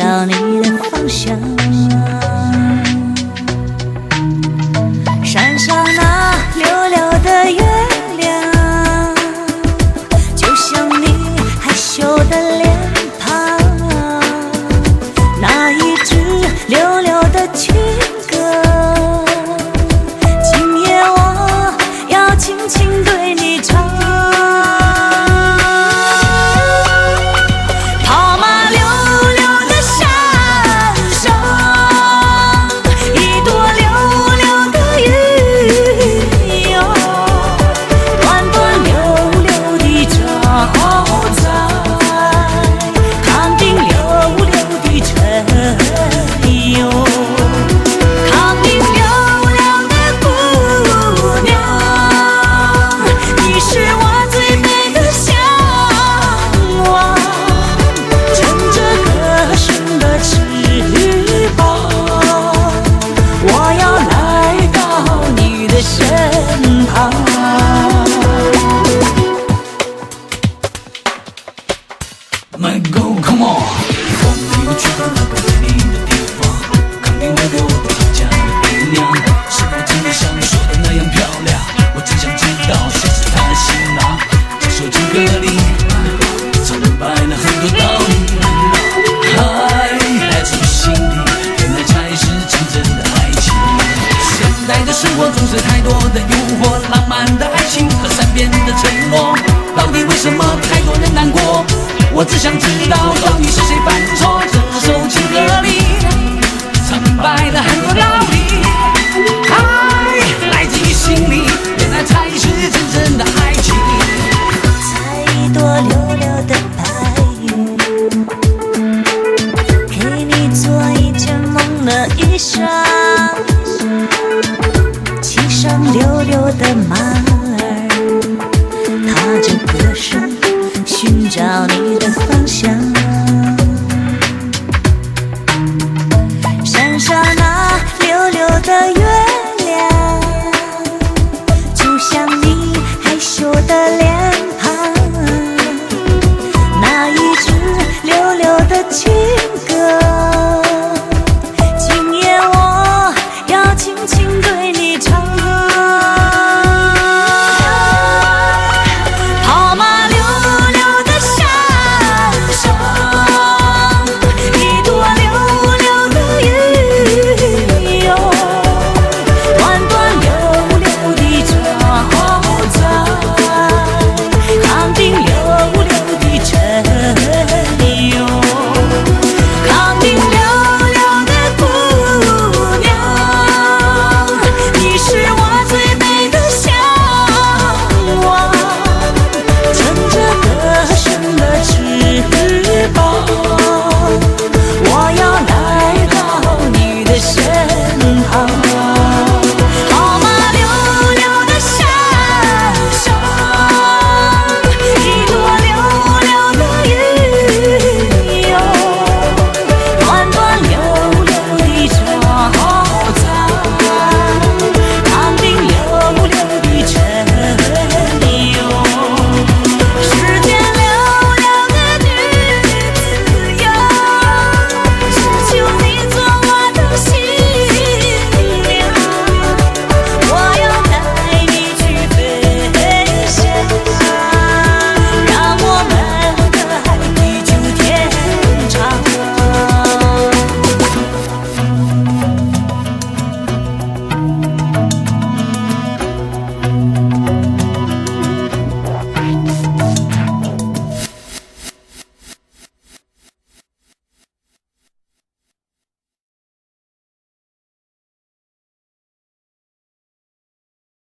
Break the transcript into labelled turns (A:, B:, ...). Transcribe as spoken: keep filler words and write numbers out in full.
A: 找你的方向。山上那溜溜的月亮，就像你害羞的脸庞。那一支溜溜的情歌，今夜我要轻轻对你唱。
B: Mango Come on， 我没有去过那个美丽的地方，肯定会给我的家的爹娘，是否真的像你说的那样漂亮？我只想知道谁是她的新郎。这首情歌里藏白了很多道理，爱来自于心底，原来才是真正的爱情。现代的生活总是太多的诱惑，浪漫的爱情和善变的承诺，到底为什么太多人难过？我只想知道，到底是谁犯错？